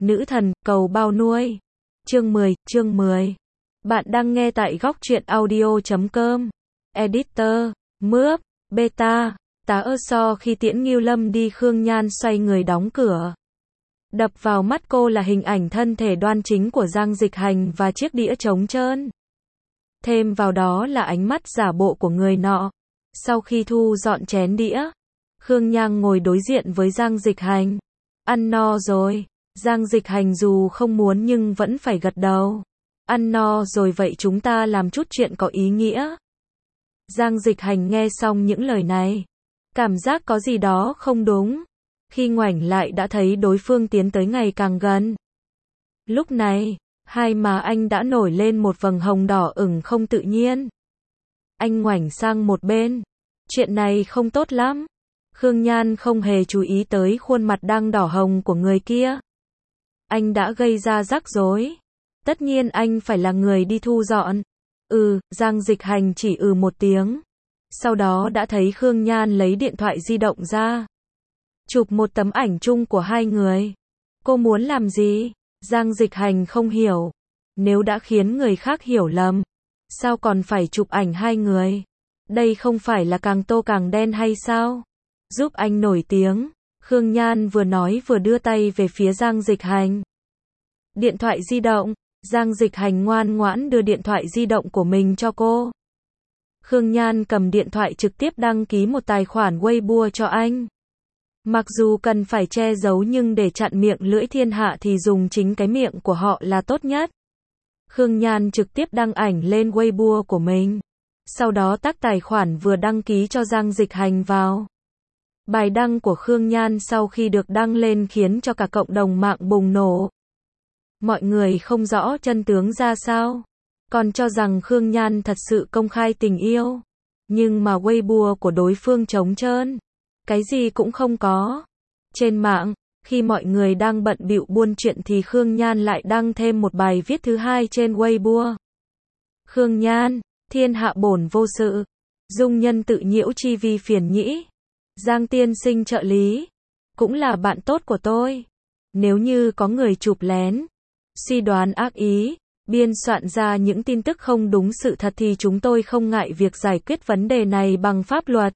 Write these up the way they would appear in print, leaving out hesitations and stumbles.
Nữ thần, cầu bao nuôi. Chương 10. Bạn đang nghe tại góc truyện audio.com. Editor, Mướp, Beta, tá ơ so khi tiễn Ngưu Lâm đi Khương Nhan xoay người đóng cửa. Đập vào mắt cô là hình ảnh thân thể đoan chính của Giang Dịch Hành và chiếc đĩa trống trơn. Thêm vào đó là ánh mắt giả bộ của người nọ. Sau khi thu dọn chén đĩa, Khương Nhan ngồi đối diện với Giang Dịch Hành. Ăn no rồi. Giang Dịch Hành dù không muốn nhưng vẫn phải gật đầu. Ăn no rồi vậy chúng ta làm chút chuyện có ý nghĩa. Giang Dịch Hành nghe xong những lời này, cảm giác có gì đó không đúng. Khi ngoảnh lại đã thấy đối phương tiến tới ngày càng gần. Lúc này, hai má anh đã nổi lên một vầng hồng đỏ ửng không tự nhiên. Anh ngoảnh sang một bên. Chuyện này không tốt lắm. Khương Nhan không hề chú ý tới khuôn mặt đang đỏ hồng của người kia. Anh đã gây ra rắc rối. Tất nhiên anh phải là người đi thu dọn. Giang Dịch Hành chỉ một tiếng. Sau đó đã thấy Khương Nhan lấy điện thoại di động ra. Chụp một tấm ảnh chung của hai người. Cô muốn làm gì? Giang Dịch Hành không hiểu. Nếu đã khiến người khác hiểu lầm, sao còn phải chụp ảnh hai người? Đây không phải là càng tô càng đen hay sao? Giúp anh nổi tiếng. Khương Nhan vừa nói vừa đưa tay về phía Giang Dịch Hành. Điện thoại di động. Giang Dịch Hành ngoan ngoãn đưa điện thoại di động của mình cho cô. Khương Nhan cầm điện thoại trực tiếp đăng ký một tài khoản Weibo cho anh. Mặc dù cần phải che giấu nhưng để chặn miệng lưỡi thiên hạ thì dùng chính cái miệng của họ là tốt nhất. Khương Nhan trực tiếp đăng ảnh lên Weibo của mình. Sau đó tag tài khoản vừa đăng ký cho Giang Dịch Hành vào. Bài đăng của Khương Nhan sau khi được đăng lên khiến cho cả cộng đồng mạng bùng nổ. Mọi người không rõ chân tướng ra sao, còn cho rằng Khương Nhan thật sự công khai tình yêu. Nhưng mà Weibo của đối phương trống trơn. Cái gì cũng không có. Trên mạng, khi mọi người đang bận bịu buôn chuyện thì Khương Nhan lại đăng thêm một bài viết thứ hai trên Weibo. Khương Nhan, thiên hạ bổn vô sự. Dung nhân tự nhiễu chi vi phiền nhĩ. Giang tiên sinh trợ lý. Cũng là bạn tốt của tôi. Nếu như có người chụp lén, suy đoán ác ý, biên soạn ra những tin tức không đúng sự thật thì chúng tôi không ngại việc giải quyết vấn đề này bằng pháp luật.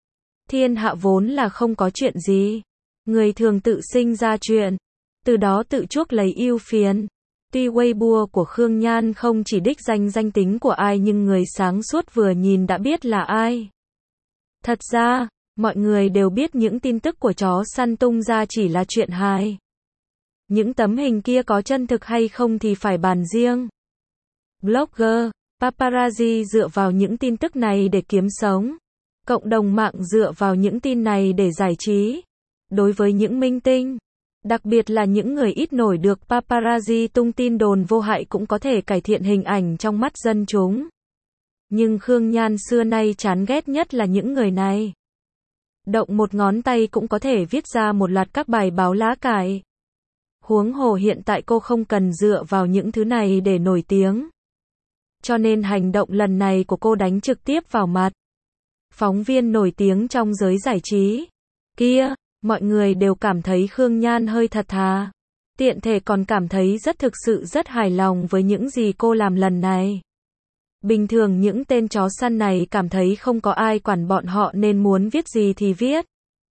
Thiên hạ vốn là không có chuyện gì. Người thường tự sinh ra chuyện, từ đó tự chuốc lấy ưu phiền. Tuy Weibo của Khương Nhan không chỉ đích danh tính của ai nhưng người sáng suốt vừa nhìn đã biết là ai. Thật ra, mọi người đều biết những tin tức của chó săn tung ra chỉ là chuyện hài. Những tấm hình kia có chân thực hay không thì phải bàn riêng. Blogger, paparazzi dựa vào những tin tức này để kiếm sống. Cộng đồng mạng dựa vào những tin này để giải trí. Đối với những minh tinh, đặc biệt là những người ít nổi được paparazzi tung tin đồn vô hại cũng có thể cải thiện hình ảnh trong mắt dân chúng. Nhưng Khương Nhan xưa nay chán ghét nhất là những người này. Động một ngón tay cũng có thể viết ra một loạt các bài báo lá cải. Huống hồ hiện tại cô không cần dựa vào những thứ này để nổi tiếng. Cho nên hành động lần này của cô đánh trực tiếp vào mặt phóng viên nổi tiếng trong giới giải trí. Kia, mọi người đều cảm thấy Khương Nhan hơi thật thà. Tiện thể còn cảm thấy thực sự rất hài lòng với những gì cô làm lần này. Bình thường những tên chó săn này cảm thấy không có ai quản bọn họ nên muốn viết gì thì viết.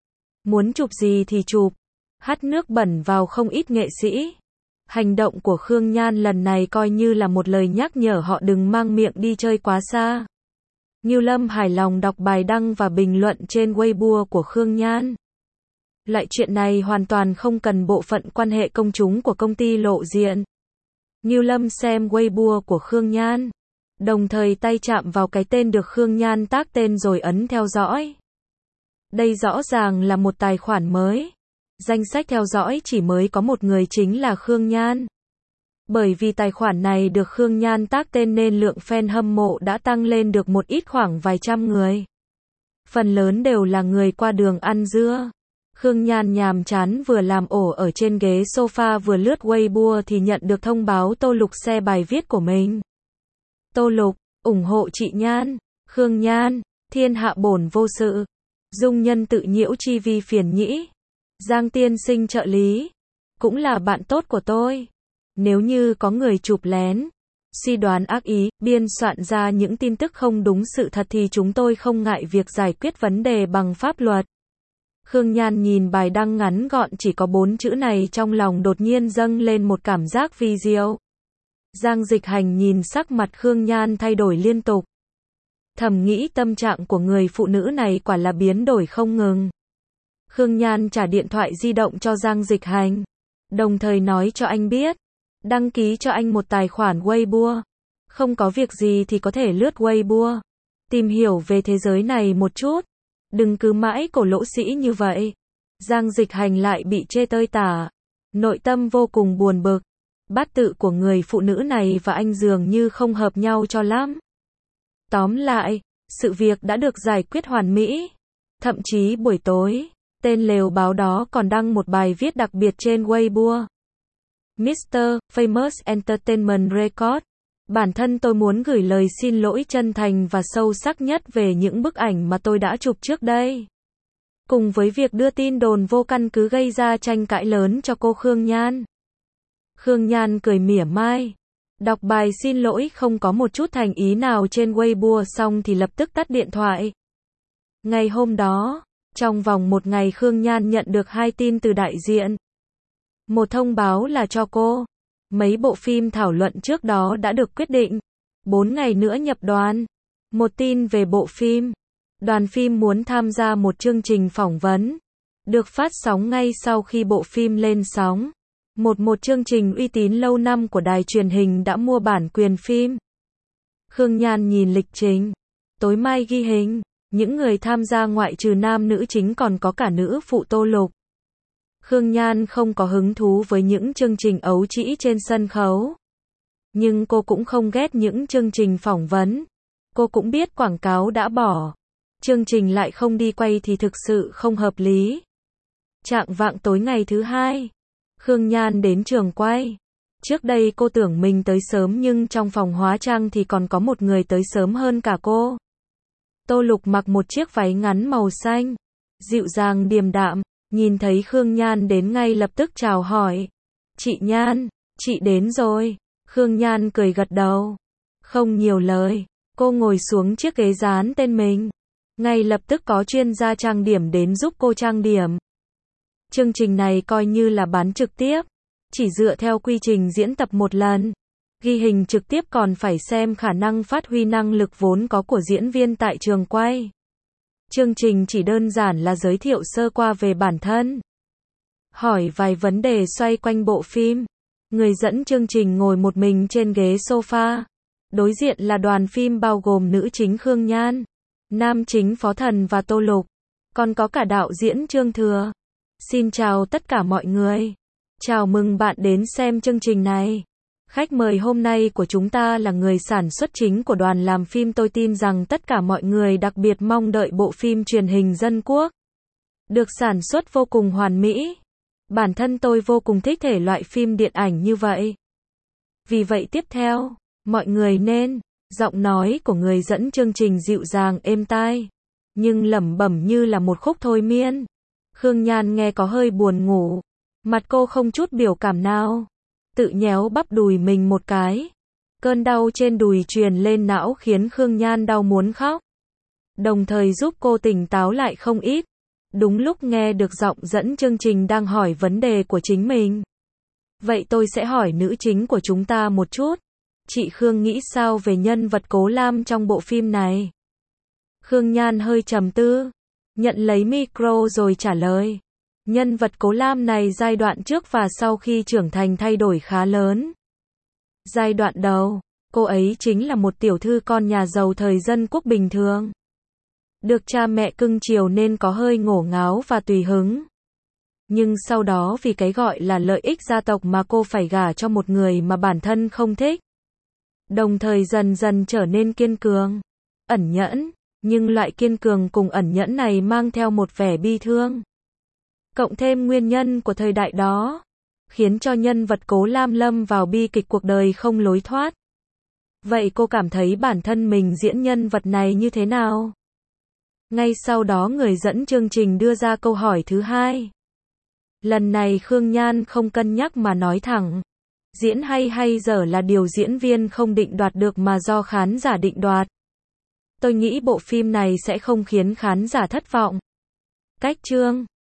Muốn chụp gì thì chụp. Hắt nước bẩn vào không ít nghệ sĩ. Hành động của Khương Nhan lần này coi như là một lời nhắc nhở họ đừng mang miệng đi chơi quá xa. Ngưu Lâm hài lòng đọc bài đăng và bình luận trên Weibo của Khương Nhan. Loại chuyện này hoàn toàn không cần bộ phận quan hệ công chúng của công ty lộ diện. Ngưu Lâm xem Weibo của Khương Nhan, đồng thời tay chạm vào cái tên được Khương Nhan tag tên rồi ấn theo dõi. Đây rõ ràng là một tài khoản mới. Danh sách theo dõi chỉ mới có một người chính là Khương Nhan. Bởi vì tài khoản này được Khương Nhan tag tên nên lượng fan hâm mộ đã tăng lên được một ít khoảng vài trăm người. Phần lớn đều là người qua đường ăn dưa. Khương Nhan nhàm chán vừa làm ổ ở trên ghế sofa vừa lướt Weibo thì nhận được thông báo Tô Lục share bài viết của mình. Tô Lục, ủng hộ chị Nhan. Khương Nhan, thiên hạ bổn vô sự. Dung nhân tự nhiễu chi vi phiền nhĩ. Giang tiên sinh trợ lý. cũng là bạn tốt của tôi. Nếu như có người chụp lén, suy đoán ác ý, biên soạn ra những tin tức không đúng sự thật thì chúng tôi không ngại việc giải quyết vấn đề bằng pháp luật. Khương Nhan nhìn bài đăng ngắn gọn chỉ có 4 chữ này trong lòng đột nhiên dâng lên một cảm giác vi diệu. Giang Dịch Hành nhìn sắc mặt Khương Nhan thay đổi liên tục. Thầm nghĩ tâm trạng của người phụ nữ này quả là biến đổi không ngừng. Khương Nhan trả điện thoại di động cho Giang Dịch Hành, đồng thời nói cho anh biết, đăng ký cho anh một tài khoản Weibo. Không có việc gì thì có thể lướt Weibo, tìm hiểu về thế giới này một chút. Đừng cứ mãi cổ lỗ sĩ như vậy. Giang Dịch Hành lại bị chê tơi tả, nội tâm vô cùng buồn bực. Bát tự của người phụ nữ này và anh dường như không hợp nhau cho lắm. Tóm lại, sự việc đã được giải quyết hoàn mỹ. Thậm chí buổi tối, tên lều báo đó còn đăng một bài viết đặc biệt trên Weibo. Mr. Famous Entertainment Record. Bản thân tôi muốn gửi lời xin lỗi chân thành và sâu sắc nhất về những bức ảnh mà tôi đã chụp trước đây. Cùng với việc đưa tin đồn vô căn cứ gây ra tranh cãi lớn cho cô Khương Nhan. Khương Nhan cười mỉa mai. Đọc bài xin lỗi không có một chút thành ý nào trên Weibo xong thì lập tức tắt điện thoại. Ngày hôm đó, trong vòng một ngày Khương Nhan nhận được 2 tin từ đại diện. Một thông báo là cho cô. Mấy bộ phim thảo luận trước đó đã được quyết định. 4 ngày nữa nhập đoàn. Một tin về bộ phim. Đoàn phim muốn tham gia một chương trình phỏng vấn. Được phát sóng ngay sau khi bộ phim lên sóng. Một chương trình uy tín lâu năm của đài truyền hình đã mua bản quyền phim. Khương Nhan nhìn lịch trình. Tối mai ghi hình. Những người tham gia ngoại trừ nam nữ chính còn có cả nữ phụ Tô Lục. Khương Nhan không có hứng thú với những chương trình ấu trĩ trên sân khấu. Nhưng cô cũng không ghét những chương trình phỏng vấn. Cô cũng biết quảng cáo đã bỏ. Chương trình lại không đi quay thì thực sự không hợp lý. Chạng vạng tối ngày thứ 2, Khương Nhan đến trường quay. Trước đây cô tưởng mình tới sớm nhưng trong phòng hóa trang thì còn có một người tới sớm hơn cả cô. Tô Lục mặc một chiếc váy ngắn màu xanh, dịu dàng điềm đạm, nhìn thấy Khương Nhan đến ngay lập tức chào hỏi. Chị Nhan, chị đến rồi. Khương Nhan cười gật đầu. Không nhiều lời, cô ngồi xuống chiếc ghế dán tên mình. Ngay lập tức có chuyên gia trang điểm đến giúp cô trang điểm. Chương trình này coi như là bán trực tiếp, chỉ dựa theo quy trình diễn tập một lần. Ghi hình trực tiếp còn phải xem khả năng phát huy năng lực vốn có của diễn viên tại trường quay. Chương trình chỉ đơn giản là giới thiệu sơ qua về bản thân. Hỏi vài vấn đề xoay quanh bộ phim. Người dẫn chương trình ngồi một mình trên ghế sofa. Đối diện là đoàn phim bao gồm nữ chính Khương Nhan, nam chính Phó Thần và Tô Lục. Còn có cả đạo diễn Trương Thừa. Xin chào tất cả mọi người. Chào mừng bạn đến xem chương trình này. Khách mời hôm nay của chúng ta là người sản xuất chính của đoàn làm phim. Tôi tin rằng tất cả mọi người đặc biệt mong đợi bộ phim truyền hình dân quốc. Được sản xuất vô cùng hoàn mỹ. Bản thân tôi vô cùng thích thể loại phim điện ảnh như vậy. Vì vậy tiếp theo, mọi người nên, giọng nói của người dẫn chương trình dịu dàng êm tai, nhưng lẩm bẩm như là một khúc thôi miên. Khương Nhan nghe có hơi buồn ngủ. Mặt cô không chút biểu cảm nào. Tự nhéo bắp đùi mình một cái. Cơn đau trên đùi truyền lên não khiến Khương Nhan đau muốn khóc. Đồng thời giúp cô tỉnh táo lại không ít. Đúng lúc nghe được giọng dẫn chương trình đang hỏi vấn đề của chính mình. Vậy tôi sẽ hỏi nữ chính của chúng ta một chút. Chị Khương nghĩ sao về nhân vật Cố Lam trong bộ phim này? Khương Nhan hơi trầm tư. Nhận lấy micro rồi trả lời. Nhân vật Cố Lam này giai đoạn trước và sau khi trưởng thành thay đổi khá lớn. Giai đoạn đầu, cô ấy chính là một tiểu thư con nhà giàu thời dân quốc bình thường. Được cha mẹ cưng chiều nên có hơi ngổ ngáo và tùy hứng. Nhưng sau đó vì cái gọi là lợi ích gia tộc mà cô phải gả cho một người mà bản thân không thích. Đồng thời dần dần trở nên kiên cường, ẩn nhẫn, nhưng loại kiên cường cùng ẩn nhẫn này mang theo một vẻ bi thương. Cộng thêm nguyên nhân của thời đại đó, khiến cho nhân vật Cố Lam lâm vào bi kịch cuộc đời không lối thoát. Vậy cô cảm thấy bản thân mình diễn nhân vật này như thế nào? Ngay sau đó người dẫn chương trình đưa ra câu hỏi thứ 2. Lần này Khương Nhan không cân nhắc mà nói thẳng. Diễn hay dở là điều diễn viên không định đoạt được mà do khán giả định đoạt. Tôi nghĩ bộ phim này sẽ không khiến khán giả thất vọng. Cách chương